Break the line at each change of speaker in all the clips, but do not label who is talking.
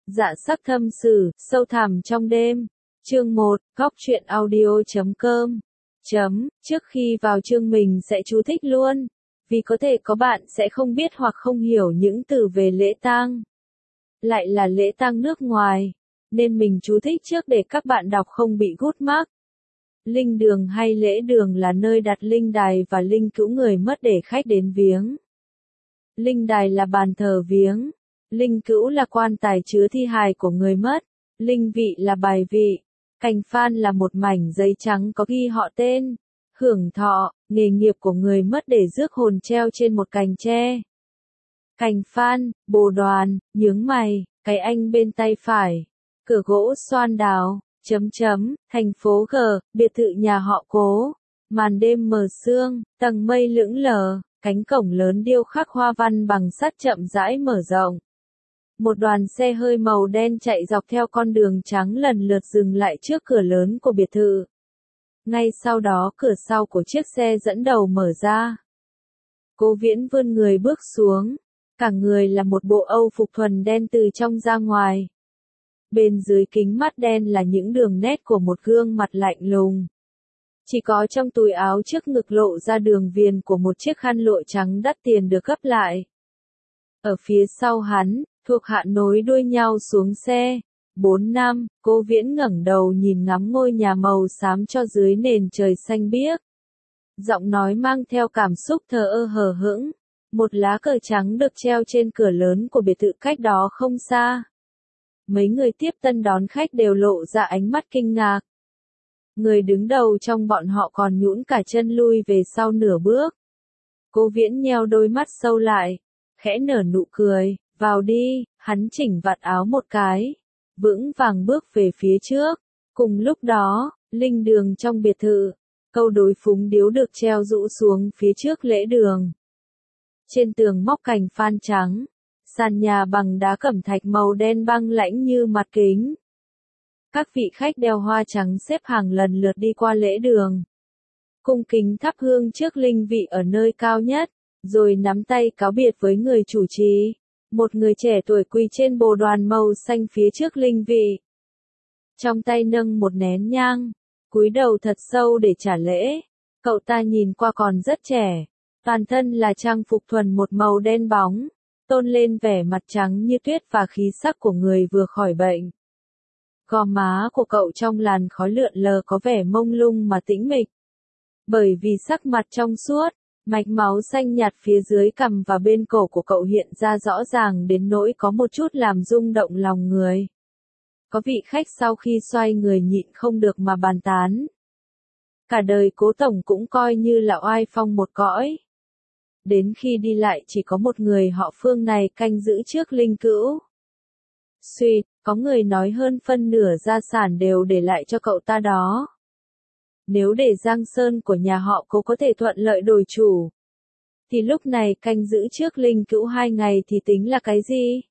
Dạ sắc thâm sử, sâu thẳm trong đêm. Chương 1, Góc truyện audio.com. Trước khi vào chương mình sẽ chú thích luôn, vì có thể có bạn sẽ không biết hoặc không hiểu những từ về lễ tang. Lại là lễ tang nước ngoài, nên mình chú thích trước để các bạn đọc không bị gút mắc. Linh đường hay lễ đường là nơi đặt linh đài và linh cữu người mất để khách đến viếng. Linh đài là bàn thờ viếng. Linh cữu là quan tài chứa thi hài của người mất. Linh vị là bài vị. Cành phan là một mảnh giấy trắng có ghi họ tên, hưởng thọ, nghề nghiệp của người mất để rước hồn treo trên một cành tre. Cành phan, bồ đoàn, nhướng mày, cái anh bên tay phải. Cửa gỗ xoan đào, thành phố G, biệt thự nhà họ Cố. Màn đêm mờ sương, tầng mây lững lờ, cánh cổng lớn điêu khắc hoa văn bằng sắt chậm rãi mở rộng. Một đoàn xe hơi màu đen chạy dọc theo con đường trắng lần lượt dừng lại trước cửa lớn của biệt thự. Ngay sau đó cửa sau của chiếc xe dẫn đầu mở ra. Cố Viễn vươn người bước xuống. Cả người là một bộ Âu phục thuần đen từ trong ra ngoài. Bên dưới kính mắt đen là những đường nét của một gương mặt lạnh lùng. Chỉ có trong túi áo trước ngực lộ ra đường viền của một chiếc khăn lụa trắng đắt tiền được gấp lại. Ở phía sau hắn, thuộc hạ nối đuôi nhau xuống xe. 4 năm, Cố Viễn ngẩng đầu nhìn ngắm ngôi nhà màu xám cho dưới nền trời xanh biếc. Giọng nói mang theo cảm xúc thờ ơ hờ hững. Một lá cờ trắng được treo trên cửa lớn của biệt thự cách đó không xa. Mấy người tiếp tân đón khách đều lộ ra ánh mắt kinh ngạc. Người đứng đầu trong bọn họ còn nhũn cả chân lui về sau nửa bước. Cố Viễn nheo đôi mắt sâu lại, khẽ nở nụ cười, vào đi, hắn chỉnh vạt áo một cái, vững vàng bước về phía trước. Cùng lúc đó, linh đường trong biệt thự, câu đối phúng điếu được treo rũ xuống phía trước lễ đường. Trên tường móc cành phan trắng, sàn nhà bằng đá cẩm thạch màu đen băng lãnh như mặt kính. Các vị khách đeo hoa trắng xếp hàng lần lượt đi qua lễ đường. Cung kính thắp hương trước linh vị ở nơi cao nhất, rồi nắm tay cáo biệt với người chủ trì. Một người trẻ tuổi quỳ trên bồ đoàn màu xanh phía trước linh vị. Trong tay nâng một nén nhang, cúi đầu thật sâu để trả lễ. Cậu ta nhìn qua còn rất trẻ, toàn thân là trang phục thuần một màu đen bóng, tôn lên vẻ mặt trắng như tuyết và khí sắc của người vừa khỏi bệnh. Gò má của cậu trong làn khói lượn lờ có vẻ mông lung mà tĩnh mịch. Bởi vì sắc mặt trong suốt, mạch máu xanh nhạt phía dưới cằm và bên cổ của cậu hiện ra rõ ràng đến nỗi có một chút làm rung động lòng người. Có vị khách sau khi xoay người nhịn không được mà bàn tán. Cả đời Cố tổng cũng coi như là oai phong một cõi. Đến khi đi lại chỉ có một người họ Phương này canh giữ trước linh cữu. Suýt, có người nói hơn phân nửa gia sản đều để lại cho cậu ta đó. Nếu để Giang Sơn của nhà họ Cố có thể thuận lợi đổi chủ, thì lúc này canh giữ trước linh cữu 2 ngày thì tính là cái gì?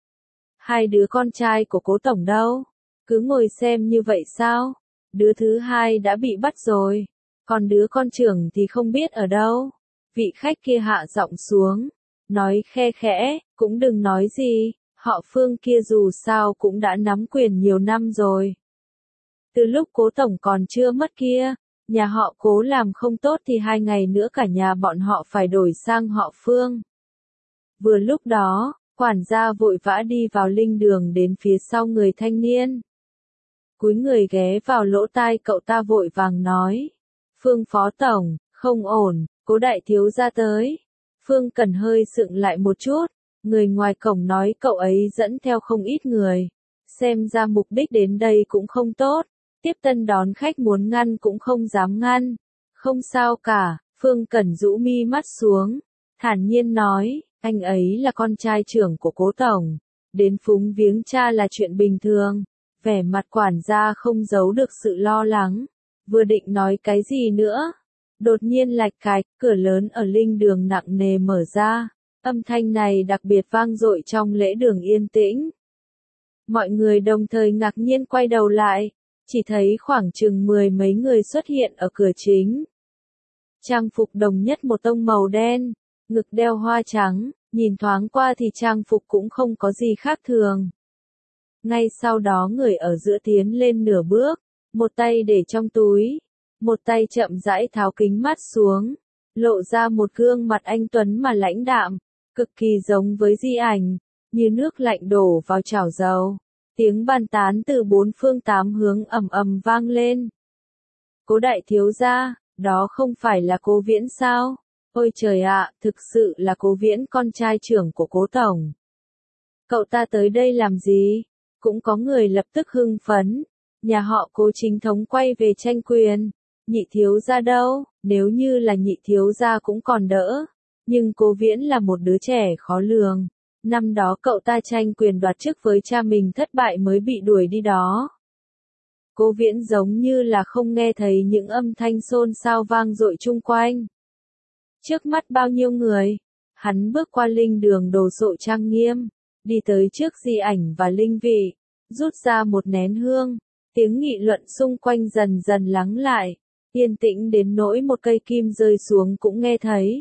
2 đứa con trai của Cố tổng đâu? Cứ ngồi xem như vậy sao? Đứa thứ 2 đã bị bắt rồi, còn đứa con trưởng thì không biết ở đâu. Vị khách kia hạ giọng xuống, nói khe khẽ, cũng đừng nói gì, họ Phương kia dù sao cũng đã nắm quyền nhiều năm rồi. Từ lúc Cố tổng còn chưa mất kia, nhà họ Cố làm không tốt thì 2 ngày nữa cả nhà bọn họ phải đổi sang họ Phương. Vừa lúc đó, quản gia vội vã đi vào linh đường đến phía sau người thanh niên. Cúi người ghé vào lỗ tai cậu ta vội vàng nói. Phương phó tổng, không ổn, Cố đại thiếu gia tới. Phương Cần hơi sượng lại một chút, người ngoài cổng nói cậu ấy dẫn theo không ít người. Xem ra mục đích đến đây cũng không tốt. Tiếp tân đón khách muốn ngăn cũng không dám ngăn. Không sao cả, Phương Cẩn rũ mi mắt xuống, thản nhiên nói, anh ấy là con trai trưởng của Cố tổng, đến phúng viếng cha là chuyện bình thường. Vẻ mặt quản gia không giấu được sự lo lắng, vừa định nói cái gì nữa. Đột nhiên lạch cạch, cửa lớn ở linh đường nặng nề mở ra, âm thanh này đặc biệt vang dội trong lễ đường yên tĩnh. Mọi người đồng thời ngạc nhiên quay đầu lại. Chỉ thấy khoảng chừng 10 mấy người xuất hiện ở cửa chính. Trang phục đồng nhất một tông màu đen, ngực đeo hoa trắng, nhìn thoáng qua thì trang phục cũng không có gì khác thường. Ngay sau đó người ở giữa tiến lên nửa bước, một tay để trong túi, một tay chậm rãi tháo kính mắt xuống, lộ ra một gương mặt anh tuấn mà lãnh đạm, cực kỳ giống với Di Ảnh, như nước lạnh đổ vào chảo dầu. Tiếng bàn tán từ bốn phương tám hướng ầm ầm vang lên. Cố đại thiếu gia, đó không phải là Cố Viễn sao? Ôi trời ạ, thực sự là Cố Viễn, con trai trưởng của Cố tổng. Cậu ta tới đây làm gì? Cũng có người lập tức hưng phấn. Nhà họ Cố chính thống quay về tranh quyền. Nhị thiếu gia đâu? Nếu như là nhị thiếu gia cũng còn đỡ. Nhưng Cố Viễn là một đứa trẻ khó lường. Năm đó cậu ta tranh quyền đoạt chức với cha mình thất bại mới bị đuổi đi đó. Cố Viễn giống như là không nghe thấy những âm thanh xôn xao vang dội chung quanh. Trước mắt bao nhiêu người, hắn bước qua linh đường đồ sộ trang nghiêm, đi tới trước Di Ảnh và Linh Vị, rút ra một nén hương, tiếng nghị luận xung quanh dần dần lắng lại, yên tĩnh đến nỗi một cây kim rơi xuống cũng nghe thấy.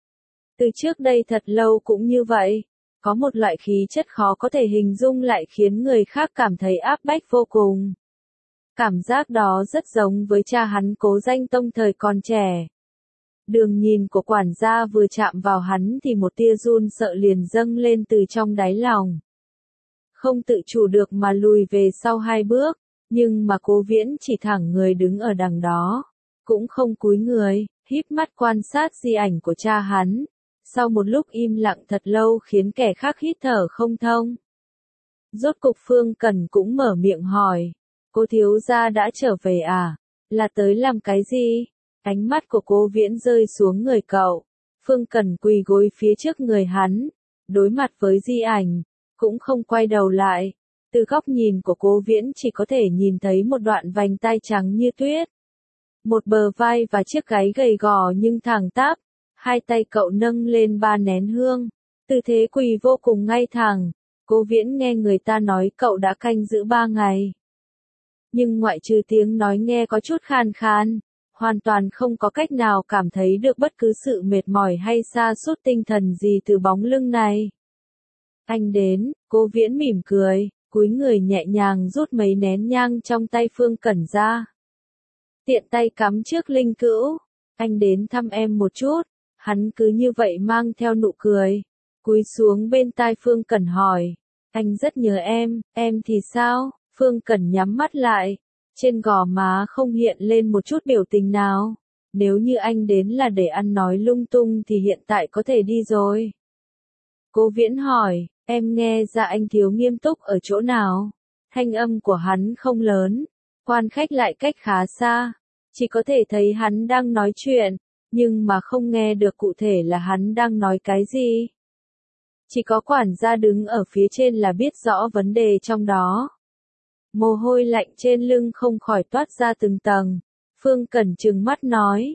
Từ trước đây thật lâu cũng như vậy, có một loại khí chất khó có thể hình dung lại khiến người khác cảm thấy áp bách vô cùng. Cảm giác đó rất giống với cha hắn Cố Danh Tông thời còn trẻ. Đường nhìn của quản gia vừa chạm vào hắn thì một tia run sợ liền dâng lên từ trong đáy lòng. Không tự chủ được mà lùi về sau 2 bước, nhưng mà Cố Viễn chỉ thẳng người đứng ở đằng đó, cũng không cúi người, híp mắt quan sát Di Ảnh của cha hắn. Sau một lúc im lặng thật lâu khiến kẻ khác hít thở không thông. Rốt cục Phương Cẩn cũng mở miệng hỏi, Cố thiếu gia đã trở về à? Là tới làm cái gì? Ánh mắt của Cố Viễn rơi xuống người cậu. Phương Cẩn quỳ gối phía trước người hắn, đối mặt với Di Ảnh, cũng không quay đầu lại. Từ góc nhìn của Cố Viễn chỉ có thể nhìn thấy một đoạn vành tai trắng như tuyết. Một bờ vai và chiếc gáy gầy gò nhưng thẳng tắp. Hai tay cậu nâng lên 3 nén hương, tư thế quỳ vô cùng ngay thẳng. Cố Viễn nghe người ta nói cậu đã canh giữ 3 ngày. Nhưng ngoại trừ tiếng nói nghe có chút khan khan, hoàn toàn không có cách nào cảm thấy được bất cứ sự mệt mỏi hay sa sút tinh thần gì từ bóng lưng này. Anh đến, Cố Viễn mỉm cười, cúi người nhẹ nhàng rút mấy nén nhang trong tay Phương Cẩn ra. Tiện tay cắm trước linh cữu, anh đến thăm em một chút. Hắn cứ như vậy mang theo nụ cười, cúi xuống bên tai Phương Cẩn hỏi, anh rất nhớ em thì sao? Phương Cẩn nhắm mắt lại, trên gò má không hiện lên một chút biểu tình nào. Nếu như anh đến là để ăn nói lung tung thì hiện tại có thể đi rồi. Cố Viễn hỏi, em nghe ra anh thiếu nghiêm túc ở chỗ nào? Thanh âm của hắn không lớn, quan khách lại cách khá xa, chỉ có thể thấy hắn đang nói chuyện. Nhưng mà không nghe được cụ thể là hắn đang nói cái gì. Chỉ có quản gia đứng ở phía trên là biết rõ vấn đề trong đó. Mồ hôi lạnh trên lưng không khỏi toát ra từng tầng. Phương Cẩn trừng mắt nói.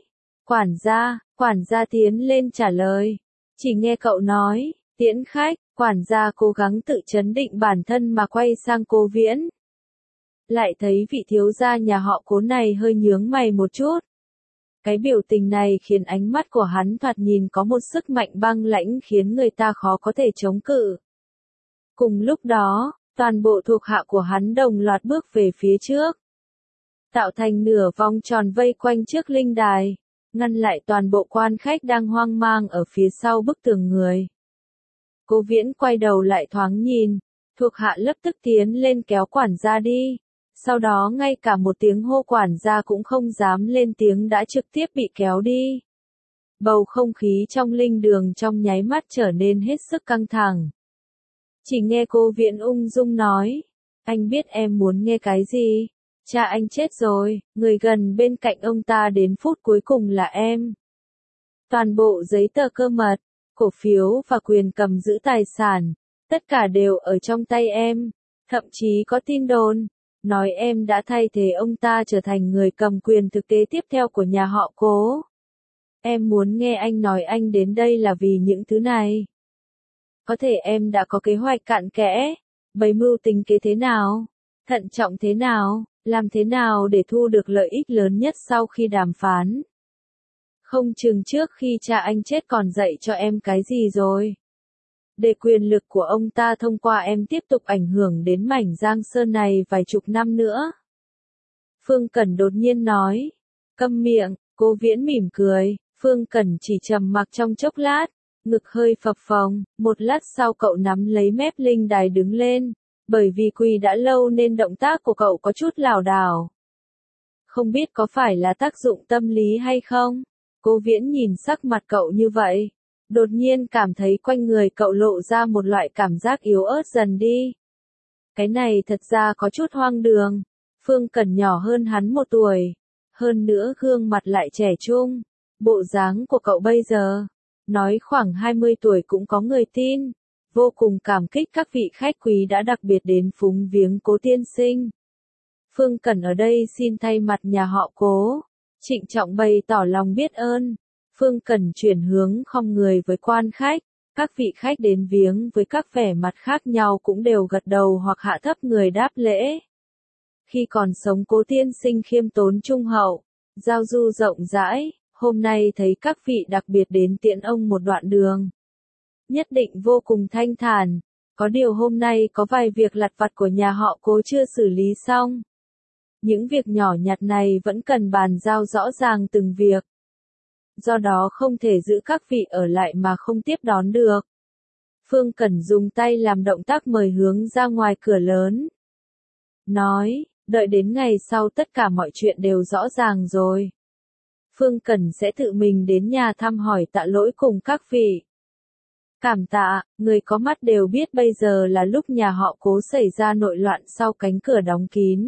Quản gia tiến lên trả lời. Chỉ nghe cậu nói, tiễn khách, quản gia cố gắng tự trấn định bản thân mà quay sang Cố Viễn. Lại thấy vị thiếu gia nhà họ Cố này hơi nhướng mày một chút. Cái biểu tình này khiến ánh mắt của hắn thoạt nhìn có một sức mạnh băng lãnh khiến người ta khó có thể chống cự. Cùng lúc đó, toàn bộ thuộc hạ của hắn đồng loạt bước về phía trước. Tạo thành nửa vòng tròn vây quanh trước linh đài, ngăn lại toàn bộ quan khách đang hoang mang ở phía sau bức tường người. Cố Viễn quay đầu lại thoáng nhìn, thuộc hạ lập tức tiến lên kéo quản gia đi. Sau đó ngay cả một tiếng hô quản gia cũng không dám lên tiếng đã trực tiếp bị kéo đi. Bầu không khí trong linh đường trong nháy mắt trở nên hết sức căng thẳng. Chỉ nghe Cố Viễn ung dung nói, anh biết em muốn nghe cái gì? Cha anh chết rồi, người gần bên cạnh ông ta đến phút cuối cùng là em. Toàn bộ giấy tờ cơ mật, cổ phiếu và quyền cầm giữ tài sản, tất cả đều ở trong tay em, thậm chí có tin đồn. Nói em đã thay thế ông ta trở thành người cầm quyền thực tế tiếp theo của nhà họ Cố. Em muốn nghe anh nói anh đến đây là vì những thứ này. Có thể em đã có kế hoạch cặn kẽ, bày mưu tính kế thế nào, thận trọng thế nào, làm thế nào để thu được lợi ích lớn nhất sau khi đàm phán. Không chừng trước khi cha anh chết còn dạy cho em cái gì rồi. để quyền lực của ông ta thông qua em tiếp tục ảnh hưởng đến mảnh Giang Sơn này vài chục năm nữa. Phương Cẩn đột nhiên nói. Câm miệng, Cố Viễn mỉm cười, Phương Cẩn chỉ trầm mặc trong chốc lát, ngực hơi phập phồng, một lát sau cậu nắm lấy mép linh đài đứng lên, bởi vì quỳ đã lâu nên động tác của cậu có chút lảo đảo. Không biết có phải là tác dụng tâm lý hay không? Cố Viễn nhìn sắc mặt cậu như vậy, đột nhiên cảm thấy quanh người cậu lộ ra một loại cảm giác yếu ớt dần đi. Cái này thật ra có chút hoang đường, Phương Cẩn nhỏ hơn hắn 1 tuổi, hơn nữa gương mặt lại trẻ trung, bộ dáng của cậu bây giờ, nói khoảng 20 tuổi cũng có người tin, vô cùng cảm kích các vị khách quý đã đặc biệt đến phúng viếng Cố tiên sinh. Phương Cẩn ở đây xin thay mặt nhà họ Cố, trịnh trọng bày tỏ lòng biết ơn. Phương Cẩn chuyển hướng khom người với quan khách, các vị khách đến viếng với các vẻ mặt khác nhau cũng đều gật đầu hoặc hạ thấp người đáp lễ. Khi còn sống Cố tiên sinh khiêm tốn trung hậu, giao du rộng rãi, hôm nay thấy các vị đặc biệt đến tiễn ông một đoạn đường. Nhất định vô cùng thanh thản, có điều hôm nay có vài việc lặt vặt của nhà họ Cố chưa xử lý xong. Những việc nhỏ nhặt này vẫn cần bàn giao rõ ràng từng việc. Do đó không thể giữ các vị ở lại mà không tiếp đón được. Phương Cẩn dùng tay làm động tác mời hướng ra ngoài cửa lớn. Nói, đợi đến ngày sau tất cả mọi chuyện đều rõ ràng rồi. Phương Cẩn sẽ tự mình đến nhà thăm hỏi tạ lỗi cùng các vị. Cảm tạ, người có mắt đều biết bây giờ là lúc nhà họ Cố xảy ra nội loạn sau cánh cửa đóng kín.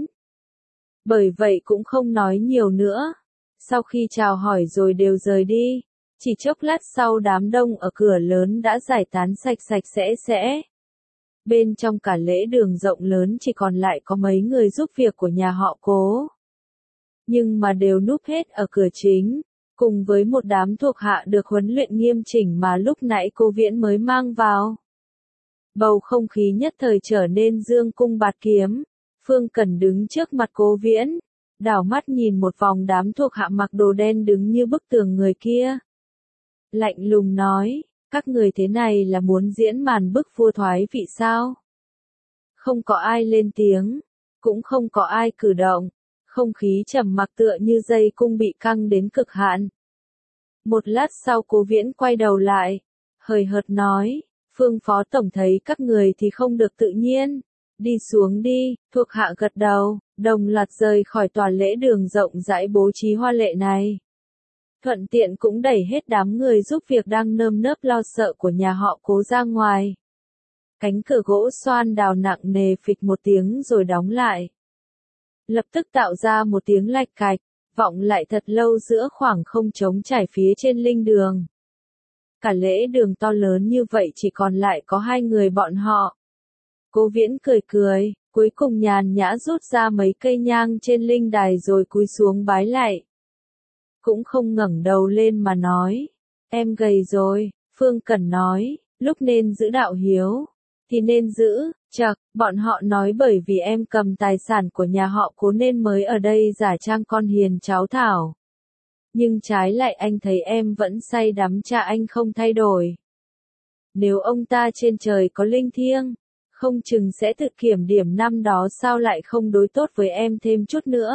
Bởi vậy cũng không nói nhiều nữa. Sau khi chào hỏi rồi đều rời đi, chỉ chốc lát sau đám đông ở cửa lớn đã giải tán sạch sạch sẽ. Bên trong cả lễ đường rộng lớn chỉ còn lại có mấy người giúp việc của nhà họ Cố. Nhưng mà đều núp hết ở cửa chính, cùng với một đám thuộc hạ được huấn luyện nghiêm chỉnh mà lúc nãy Cố Viễn mới mang vào. Bầu không khí nhất thời trở nên dương cung bạt kiếm. Phương Cẩn đứng trước mặt Cố Viễn, đảo mắt nhìn một vòng đám thuộc hạ mặc đồ đen đứng như bức tường người kia. Lạnh lùng nói, các người thế này là muốn diễn màn bức vua thoái vị sao? Không có ai lên tiếng, cũng không có ai cử động, không khí trầm mặc tựa như dây cung bị căng đến cực hạn. Một lát sau Cố Viễn quay đầu lại, hời hợt nói, Phương Phó Tổng thấy các người thì không được tự nhiên. Đi xuống đi, thuộc hạ gật đầu, đồng loạt rời khỏi tòa lễ đường rộng rãi bố trí hoa lệ này. Thuận tiện cũng đẩy hết đám người giúp việc đang nơm nớp lo sợ của nhà họ Cố ra ngoài. Cánh cửa gỗ xoan đào nặng nề phịch một tiếng rồi đóng lại. Lập tức tạo ra một tiếng lạch cạch, vọng lại thật lâu giữa khoảng không trống trải phía trên linh đường. Cả lễ đường to lớn như vậy chỉ còn lại có 2 người bọn họ. Cố Viễn cười, cuối cùng nhàn nhã rút ra mấy cây nhang trên linh đài rồi cúi xuống bái lạy. Cũng không ngẩng đầu lên mà nói, em gầy rồi, Phương Cẩn nói, lúc nên giữ đạo hiếu, thì nên giữ, chậc, bọn họ nói bởi vì em cầm tài sản của nhà họ Cố nên mới ở đây giả trang con hiền cháu thảo. Nhưng trái lại anh thấy em vẫn say đắm cha anh không thay đổi. Nếu ông ta trên trời có linh thiêng, không chừng sẽ tự kiểm điểm năm đó sao lại không đối tốt với em thêm chút nữa.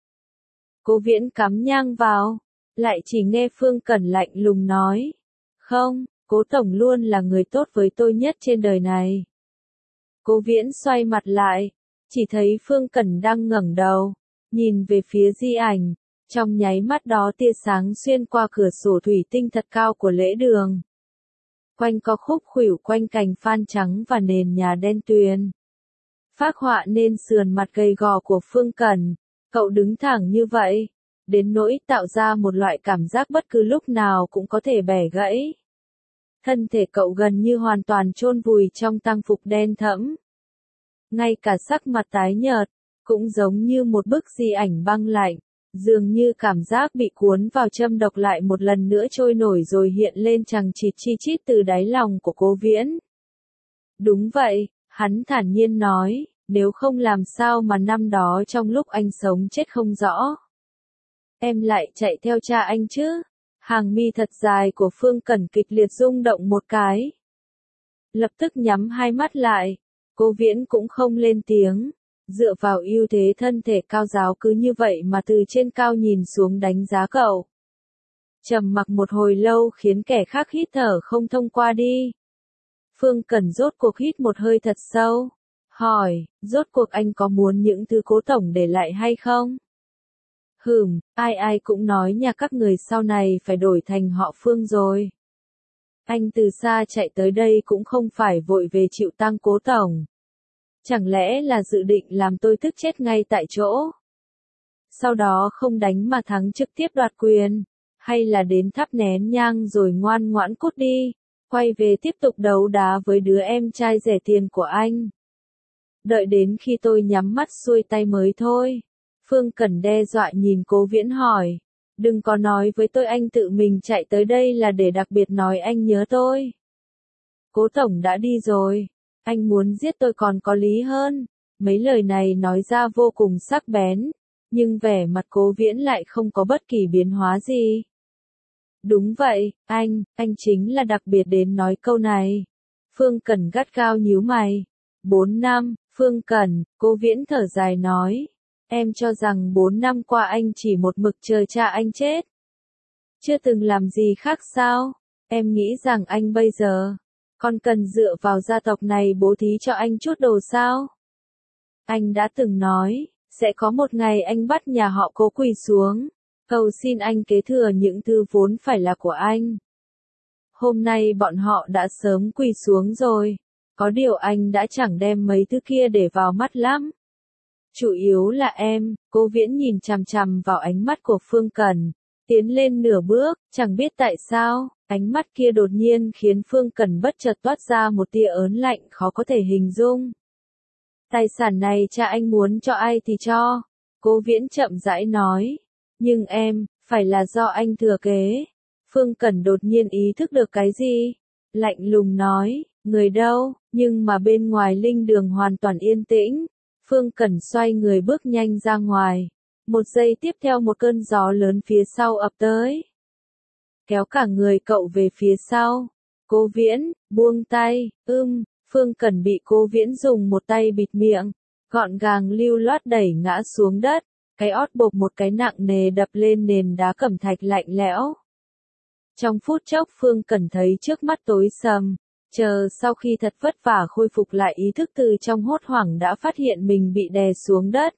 Cố Viễn cắm nhang vào, lại chỉ nghe Phương Cẩn lạnh lùng nói. Không, Cố Tổng luôn là người tốt với tôi nhất trên đời này. Cố Viễn xoay mặt lại, chỉ thấy Phương Cẩn đang ngẩng đầu, nhìn về phía di ảnh, trong nháy mắt đó tia sáng xuyên qua cửa sổ thủy tinh thật cao của lễ đường. Quanh co khúc khuỷu quanh cành phan trắng và nền nhà đen tuyền. Phác họa nên sườn mặt gầy gò của Phương Cẩn, cậu đứng thẳng như vậy, đến nỗi tạo ra một loại cảm giác bất cứ lúc nào cũng có thể bẻ gãy. Thân thể cậu gần như hoàn toàn chôn vùi trong tang phục đen thẫm. Ngay cả sắc mặt tái nhợt, cũng giống như một bức di ảnh băng lạnh, dường như cảm giác bị cuốn vào châm độc lại một lần nữa trôi nổi rồi hiện lên chằng chịt chi chít từ đáy lòng của Cố Viễn. Đúng vậy, hắn thản nhiên nói, nếu không làm sao mà năm đó trong lúc anh sống chết không rõ. Em lại chạy theo cha anh chứ? Hàng mi thật dài của Phương Cẩn kịch liệt rung động một cái. lập tức nhắm hai mắt lại. Cố Viễn cũng không lên tiếng, dựa vào ưu thế thân thể cao giáo cứ như vậy mà từ trên cao nhìn xuống đánh giá cậu. Trầm mặc một hồi lâu khiến kẻ khác hít thở không thông qua đi. Phương Cẩn rốt cuộc hít một hơi thật sâu, hỏi, rốt cuộc anh có muốn những thứ Cố tổng để lại hay không? Ai ai cũng nói nhà các người sau này phải đổi thành họ Phương rồi. Anh từ xa chạy tới đây cũng không phải vội về chịu tang Cố tổng. Chẳng lẽ là dự định làm tôi tức chết ngay tại chỗ? Sau đó không đánh mà thắng trực tiếp đoạt quyền, hay là đến thắp nén nhang rồi ngoan ngoãn cút đi, quay về tiếp tục đấu đá với đứa em trai rẻ tiền của anh. Đợi đến khi tôi nhắm mắt xuôi tay mới thôi. Phương Cẩn đe dọa nhìn Cố Viễn hỏi, đừng có nói với tôi anh tự mình chạy tới đây là để đặc biệt nói anh nhớ tôi. Cố tổng đã đi rồi, anh muốn giết tôi còn có lý hơn. Mấy lời này nói ra vô cùng sắc bén, nhưng vẻ mặt Cố Viễn lại không có bất kỳ biến hóa gì. Đúng vậy, anh chính là đặc biệt đến nói câu này. Phương Cẩn gắt gao nhíu mày. 4 năm, Phương Cẩn, Cố Viễn thở dài nói. Em cho rằng 4 năm qua anh chỉ một mực chờ cha anh chết. Chưa từng làm gì khác sao? Em nghĩ rằng anh bây giờ, còn cần dựa vào gia tộc này bố thí cho anh chút đồ sao? Anh đã từng nói, sẽ có một ngày anh bắt nhà họ Cố quỳ xuống, cầu xin anh kế thừa những thứ vốn phải là của anh. Hôm nay bọn họ đã sớm quỳ xuống rồi, có điều anh đã chẳng đem mấy thứ kia để vào mắt lắm. Chủ yếu là em, Cố Viễn nhìn chằm chằm vào ánh mắt của Phương Cẩn, tiến lên nửa bước, chẳng biết tại sao, ánh mắt kia đột nhiên khiến Phương Cẩn bất chợt toát ra một tia ớn lạnh khó có thể hình dung. Tài sản này cha anh muốn cho ai thì cho, Cố Viễn chậm rãi nói, nhưng em, phải là do anh thừa kế. Phương Cẩn đột nhiên ý thức được cái gì, lạnh lùng nói, người đâu, nhưng mà bên ngoài linh đường hoàn toàn yên tĩnh. Phương Cẩn xoay người bước nhanh ra ngoài. Một giây tiếp theo một cơn gió lớn phía sau ập tới, kéo cả người cậu về phía sau. Cố Viễn, buông tay, Phương Cẩn bị Cố Viễn dùng một tay bịt miệng, gọn gàng lưu loát đẩy ngã xuống đất, cái ót bộp một cái nặng nề đập lên nền đá cẩm thạch lạnh lẽo. Trong phút chốc Phương Cẩn thấy trước mắt tối sầm, chờ sau khi thật vất vả khôi phục lại ý thức từ trong hốt hoảng đã phát hiện mình bị đè xuống đất.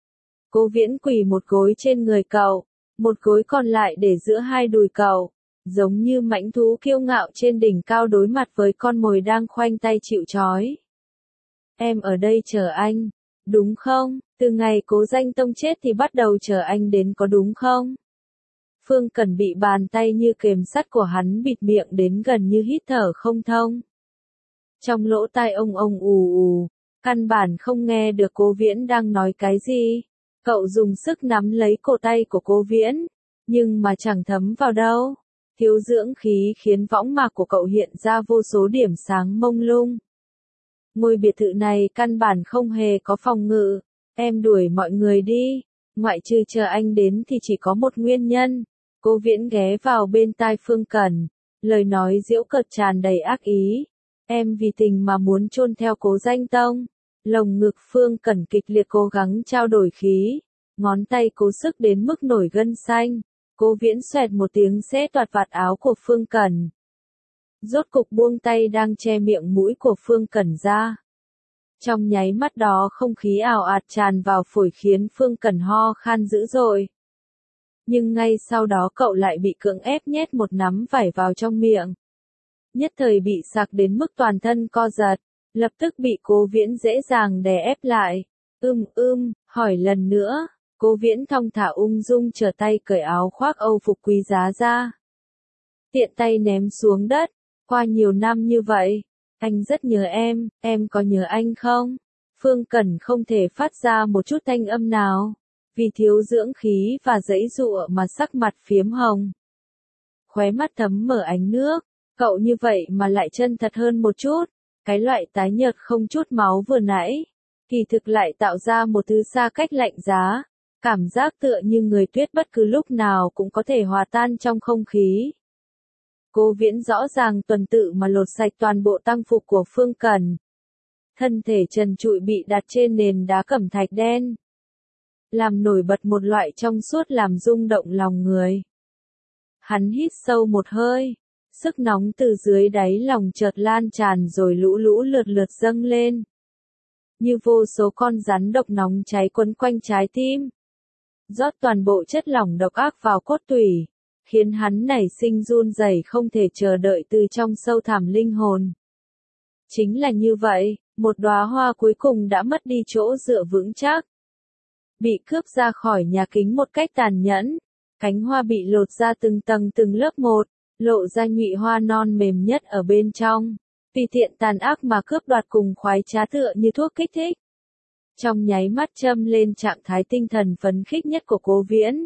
Cố Viễn quỳ một gối trên người cậu, một gối còn lại để giữa hai đùi cậu, giống như mãnh thú kiêu ngạo trên đỉnh cao đối mặt với con mồi đang khoanh tay chịu trói. Em ở đây chờ anh, đúng không? Từ ngày Cố Danh Tông chết thì bắt đầu chờ anh đến có đúng không? Phương Cẩn bị bàn tay như kềm sắt của hắn bịt miệng đến gần như hít thở không thông. Trong lỗ tai ông ù ù, căn bản không nghe được Cố Viễn đang nói cái gì. Cậu dùng sức nắm lấy cổ tay của Cố Viễn, nhưng mà chẳng thấm vào đâu. Thiếu dưỡng khí khiến võng mạc của cậu hiện ra vô số điểm sáng mông lung. Ngôi biệt thự này căn bản không hề có phòng ngự. Em đuổi mọi người đi, ngoại trừ chờ anh đến thì chỉ có một nguyên nhân. Cố Viễn ghé vào bên tai Phương Cẩn, lời nói giễu cợt tràn đầy ác ý. Em vì tình mà muốn chôn theo Cố Danh Tông. Lồng ngực Phương Cẩn kịch liệt cố gắng trao đổi khí, ngón tay cố sức đến mức nổi gân xanh. Cố Viễn xoẹt một tiếng xé toạc vạt áo của Phương Cẩn. Rốt cục buông tay đang che miệng mũi của Phương Cẩn ra. Trong nháy mắt đó không khí ào ạt tràn vào phổi khiến Phương Cẩn ho khan dữ dội. Nhưng ngay sau đó cậu lại bị cưỡng ép nhét một nắm vải vào trong miệng. Nhất thời bị sặc đến mức toàn thân co giật, lập tức bị Cố Viễn dễ dàng đè ép lại. Hỏi lần nữa. Cố Viễn thong thả ung dung trở tay cởi áo khoác Âu phục quý giá ra. Tiện tay ném xuống đất. Qua nhiều năm như vậy, anh rất nhớ em có nhớ anh không? Phương Cẩn không thể phát ra một chút thanh âm nào, vì thiếu dưỡng khí và giãy giụa mà sắc mặt phiếm hồng. Khóe mắt thấm mở ánh nước, cậu như vậy mà lại chân thật hơn một chút, cái loại tái nhợt không chút máu vừa nãy, kỳ thực lại tạo ra một thứ xa cách lạnh giá. Cảm giác tựa như người tuyết bất cứ lúc nào cũng có thể hòa tan trong không khí. Cố Viễn rõ ràng tuần tự mà lột sạch toàn bộ tang phục của Phương Cẩn. Thân thể trần trụi bị đặt trên nền đá cẩm thạch đen, làm nổi bật một loại trong suốt làm rung động lòng người. Hắn hít sâu một hơi, sức nóng từ dưới đáy lòng chợt lan tràn rồi lũ lũ lượt lượt dâng lên. Như vô số con rắn độc nóng cháy quấn quanh trái tim. Rót toàn bộ chất lỏng độc ác vào cốt tủy, khiến hắn nảy sinh run rẩy không thể chờ đợi từ trong sâu thẳm linh hồn. Chính là như vậy, một đóa hoa cuối cùng đã mất đi chỗ dựa vững chắc. Bị cướp ra khỏi nhà kính một cách tàn nhẫn, cánh hoa bị lột ra từng tầng từng lớp một, lộ ra nhụy hoa non mềm nhất ở bên trong. Tùy tiện tàn ác mà cướp đoạt cùng khoái trá tựa như thuốc kích thích. Trong nháy mắt châm lên trạng thái tinh thần phấn khích nhất của Cố Viễn.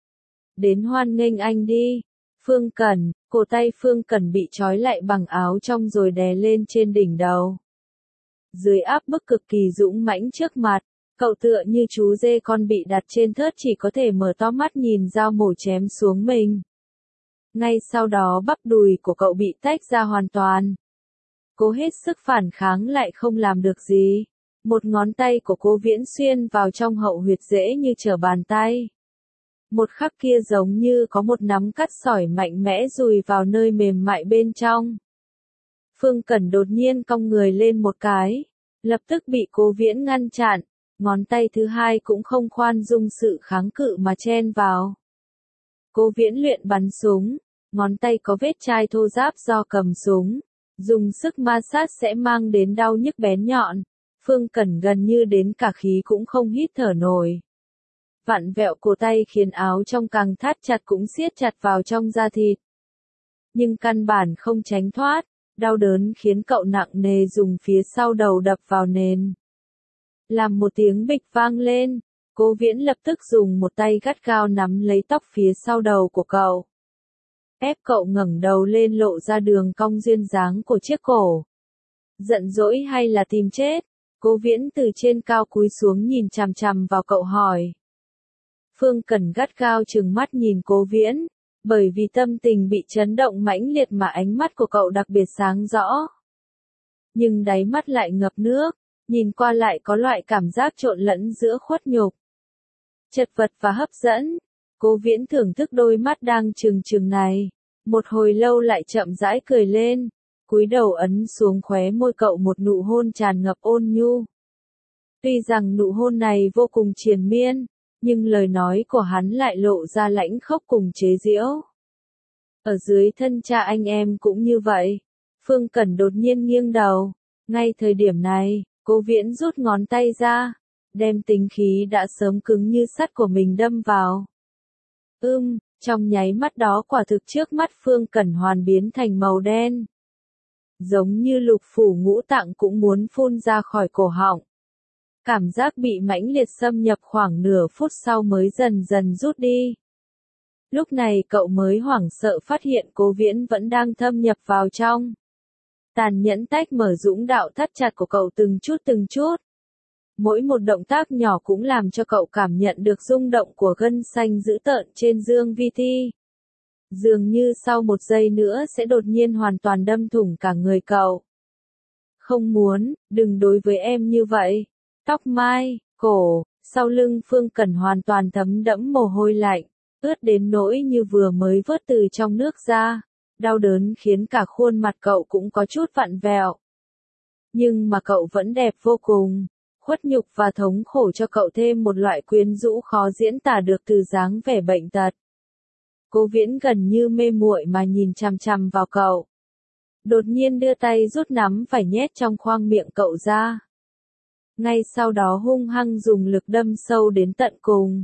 Đến hoan nghênh anh đi, Phương Cẩn, cổ tay Phương Cẩn bị trói lại bằng áo trong rồi đè lên trên đỉnh đầu. Dưới áp bức cực kỳ dũng mãnh trước mặt, cậu tựa như chú dê con bị đặt trên thớt chỉ có thể mở to mắt nhìn dao mổ chém xuống mình. Ngay sau đó bắp đùi của cậu bị tách ra hoàn toàn. Cố hết sức phản kháng lại không làm được gì. Một ngón tay của Cố Viễn xuyên vào trong hậu huyệt dễ như trở bàn tay. Một khắc kia giống như có một nắm cắt sỏi mạnh mẽ dùi vào nơi mềm mại bên trong. Phương Cẩn đột nhiên cong người lên một cái, lập tức bị Cố Viễn ngăn chặn, ngón tay thứ hai cũng không khoan dung sự kháng cự mà chen vào. Cố Viễn luyện bắn súng, ngón tay có vết chai thô ráp do cầm súng, dùng sức ma sát sẽ mang đến đau nhức bén nhọn. Phương Cẩn gần như đến cả khí cũng không hít thở nổi. Vặn vẹo cổ tay khiến áo trong càng thắt chặt cũng siết chặt vào trong da thịt. Nhưng căn bản không tránh thoát, đau đớn khiến cậu nặng nề dùng phía sau đầu đập vào nền. Làm một tiếng bịch vang lên, Cố Viễn lập tức dùng một tay gắt gao nắm lấy tóc phía sau đầu của cậu. Ép cậu ngẩng đầu lên lộ ra đường cong duyên dáng của chiếc cổ. Giận dỗi hay là tìm chết? Cố Viễn từ trên cao cúi xuống nhìn chằm chằm vào cậu hỏi. Phương Cẩn gắt gao trừng mắt nhìn Cố Viễn, bởi vì tâm tình bị chấn động mãnh liệt mà ánh mắt của cậu đặc biệt sáng rõ. Nhưng đáy mắt lại ngập nước, nhìn qua lại có loại cảm giác trộn lẫn giữa khuất nhục, chật vật và hấp dẫn. Cố Viễn thưởng thức đôi mắt đang trừng trừng này, một hồi lâu lại chậm rãi cười lên, cúi đầu ấn xuống khóe môi cậu một nụ hôn tràn ngập ôn nhu. Tuy rằng nụ hôn này vô cùng triền miên, nhưng lời nói của hắn lại lộ ra lãnh khốc cùng chế giễu. Ở dưới thân cha anh em cũng như vậy. Phương Cẩn đột nhiên nghiêng đầu. Ngay thời điểm này, Cố Viễn rút ngón tay ra, đem tính khí đã sớm cứng như sắt của mình đâm vào. Trong nháy mắt đó quả thực trước mắt Phương Cẩn hoàn biến thành màu đen. Giống như lục phủ ngũ tạng cũng muốn phun ra khỏi cổ họng. Cảm giác bị mãnh liệt xâm nhập khoảng nửa phút sau mới dần dần rút đi. Lúc này cậu mới hoảng sợ phát hiện Cố Viễn vẫn đang thâm nhập vào trong. Tàn nhẫn tách mở dũng đạo thắt chặt của cậu từng chút từng chút. Mỗi một động tác nhỏ cũng làm cho cậu cảm nhận được rung động của gân xanh dữ tợn trên dương vi thi. Dường như sau một giây nữa sẽ đột nhiên hoàn toàn đâm thủng cả người cậu. Không muốn, đừng đối với em như vậy. Tóc mai, cổ, sau lưng Phương Cẩn hoàn toàn thấm đẫm mồ hôi lạnh, ướt đến nỗi như vừa mới vớt từ trong nước ra. Đau đớn khiến cả khuôn mặt cậu cũng có chút vặn vẹo. Nhưng mà cậu vẫn đẹp vô cùng. Khuất nhục và thống khổ cho cậu thêm một loại quyến rũ khó diễn tả được từ dáng vẻ bệnh tật. Cố Viễn gần như mê muội mà nhìn chằm chằm vào cậu. Đột nhiên đưa tay rút nắm phải nhét trong khoang miệng cậu ra. Ngay sau đó hung hăng dùng lực đâm sâu đến tận cùng.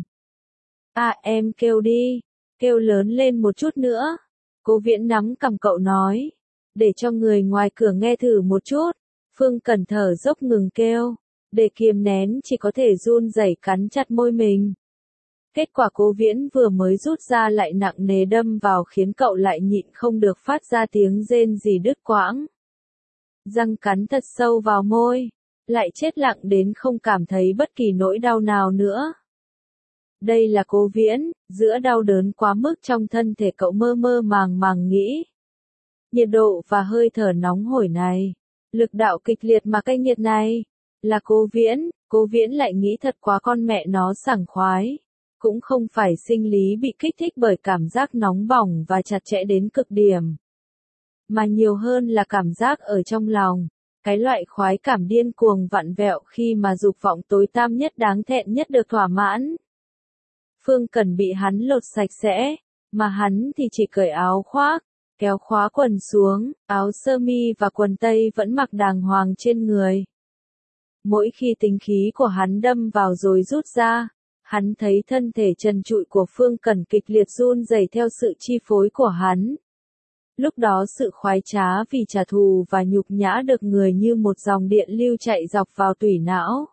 Em kêu đi, kêu lớn lên một chút nữa. Cố Viễn nắm cằm cậu nói. Để cho người ngoài cửa nghe thử một chút. Phương Cẩn thở dốc ngừng kêu. Để kiềm nén chỉ có thể run rẩy cắn chặt môi mình. Kết quả Cố Viễn vừa mới rút ra lại nặng nề đâm vào khiến cậu lại nhịn không được phát ra tiếng rên rỉ đứt quãng. Răng cắn thật sâu vào môi, lại chết lặng đến không cảm thấy bất kỳ nỗi đau nào nữa. Đây là Cố Viễn, giữa đau đớn quá mức trong thân thể cậu mơ mơ màng màng nghĩ. Nhiệt độ và hơi thở nóng hổi này, lực đạo kịch liệt mà cay nghiệt này, là Cố Viễn lại nghĩ thật quá con mẹ nó sảng khoái. Cũng không phải sinh lý bị kích thích bởi cảm giác nóng bỏng và chặt chẽ đến cực điểm, mà nhiều hơn là cảm giác ở trong lòng, cái loại khoái cảm điên cuồng vặn vẹo khi mà dục vọng tối tăm nhất đáng thẹn nhất được thỏa mãn. Phương Cẩn bị hắn lột sạch sẽ, mà hắn thì chỉ cởi áo khoác, kéo khóa quần xuống, áo sơ mi và quần tây vẫn mặc đàng hoàng trên người. Mỗi khi tính khí của hắn đâm vào rồi rút ra, hắn thấy thân thể trần trụi của Phương Cẩn kịch liệt run rẩy theo sự chi phối của hắn. Lúc đó sự khoái trá vì trả thù và nhục nhã được người như một dòng điện lưu chạy dọc vào tủy não.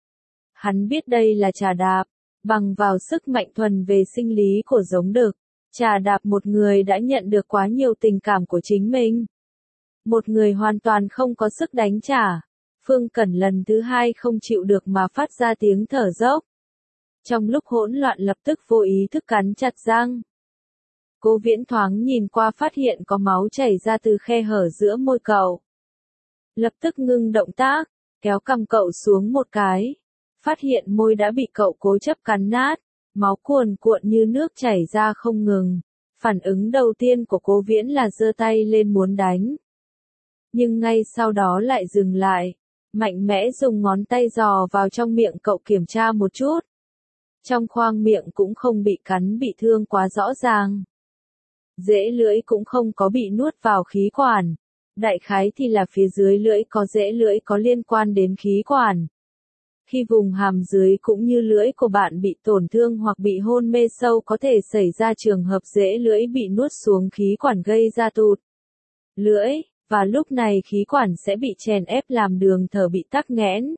Hắn biết đây là trà đạp, bằng vào sức mạnh thuần về sinh lý của giống đực, trà đạp một người đã nhận được quá nhiều tình cảm của chính mình. Một người hoàn toàn không có sức đánh trả. Phương Cẩn lần thứ hai không chịu được mà phát ra tiếng thở dốc. Trong lúc hỗn loạn lập tức vô ý thức cắn chặt răng. Cố Viễn thoáng nhìn qua phát hiện có máu chảy ra từ khe hở giữa môi cậu. Lập tức ngưng động tác, kéo cằm cậu xuống một cái. Phát hiện môi đã bị cậu cố chấp cắn nát, máu cuồn cuộn như nước chảy ra không ngừng. Phản ứng đầu tiên của Cố Viễn là giơ tay lên muốn đánh. Nhưng ngay sau đó lại dừng lại, mạnh mẽ dùng ngón tay dò vào trong miệng cậu kiểm tra một chút. Trong khoang miệng cũng không bị cắn bị thương quá rõ ràng. Rễ lưỡi cũng không có bị nuốt vào khí quản. Đại khái thì là phía dưới lưỡi có rễ lưỡi có liên quan đến khí quản. Khi vùng hàm dưới cũng như lưỡi của bạn bị tổn thương hoặc bị hôn mê sâu có thể xảy ra trường hợp rễ lưỡi bị nuốt xuống khí quản gây ra tụt lưỡi, và lúc này khí quản sẽ bị chèn ép làm đường thở bị tắc nghẽn.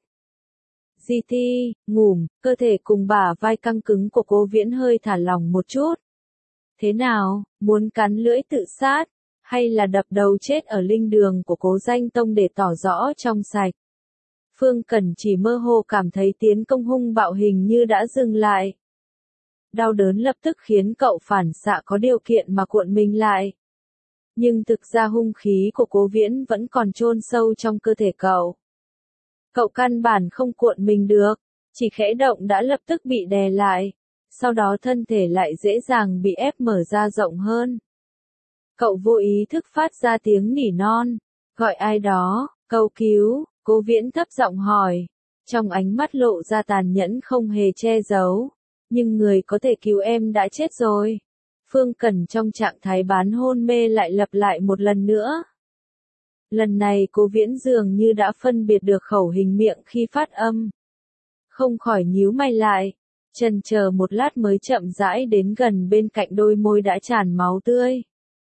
GT, ngủm, cơ thể cùng bả vai căng cứng của Cố Viễn hơi thả lỏng một chút. Thế nào, muốn cắn lưỡi tự sát, hay là đập đầu chết ở linh đường của Cố Danh Tông để tỏ rõ trong sạch? Phương Cẩn chỉ mơ hồ cảm thấy tiến công hung bạo hình như đã dừng lại. Đau đớn lập tức khiến cậu phản xạ có điều kiện mà cuộn mình lại. Nhưng thực ra hung khí của Cố Viễn vẫn còn chôn sâu trong cơ thể cậu. Cậu căn bản không cuộn mình được, chỉ khẽ động đã lập tức bị đè lại, sau đó thân thể lại dễ dàng bị ép mở ra rộng hơn. Cậu vô ý thức phát ra tiếng nỉ non, gọi ai đó, cầu cứu, Cố Viễn thấp giọng hỏi, trong ánh mắt lộ ra tàn nhẫn không hề che giấu, nhưng người có thể cứu em đã chết rồi. Phương Cẩn trong trạng thái bán hôn mê lại lặp lại một lần nữa. Lần này Cố Viễn dường như đã phân biệt được khẩu hình miệng khi phát âm. Không khỏi nhíu mày lại, chần chờ một lát mới chậm rãi đến gần bên cạnh đôi môi đã tràn máu tươi.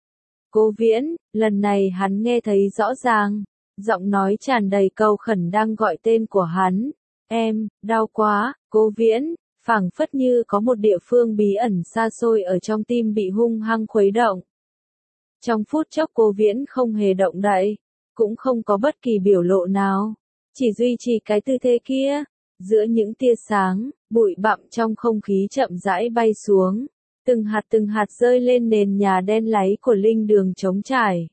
Cố Viễn, lần này hắn nghe thấy rõ ràng, giọng nói tràn đầy cầu khẩn đang gọi tên của hắn. Em, đau quá, Cố Viễn, phảng phất như có một địa phương bí ẩn xa xôi ở trong tim bị hung hăng khuấy động. Trong phút chốc Cố Viễn không hề động đậy, cũng không có bất kỳ biểu lộ nào, chỉ duy trì cái tư thế kia. Giữa những tia sáng, bụi bặm trong không khí chậm rãi bay xuống, từng hạt rơi lên nền nhà đen láy của linh đường trống trải.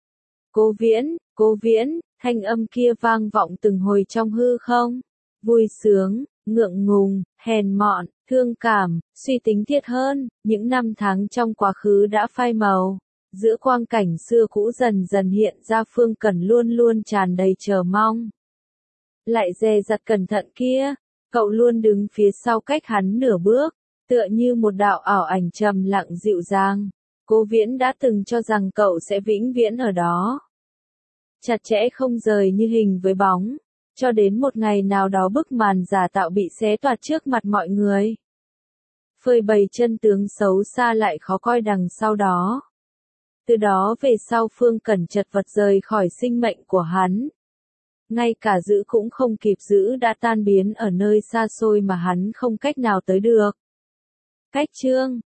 Cố Viễn, thanh âm kia vang vọng từng hồi trong hư không. Vui sướng, ngượng ngùng, hèn mọn, thương cảm, suy tính thiệt hơn, những năm tháng trong quá khứ đã phai màu. Giữa quang cảnh xưa cũ dần dần hiện ra Phương Cẩn luôn luôn tràn đầy chờ mong. Lại dè dặt cẩn thận kia, cậu luôn đứng phía sau cách hắn nửa bước, tựa như một đạo ảo ảnh trầm lặng dịu dàng. Cố Viễn đã từng cho rằng cậu sẽ vĩnh viễn ở đó. Chặt chẽ không rời như hình với bóng, cho đến một ngày nào đó bức màn giả tạo bị xé toạc trước mặt mọi người. Phơi bày chân tướng xấu xa lại khó coi đằng sau đó. Từ đó về sau Phương Cẩn chật vật rời khỏi sinh mệnh của hắn. Ngay cả giữ cũng không kịp giữ đã tan biến ở nơi xa xôi mà hắn không cách nào tới được. Cách chương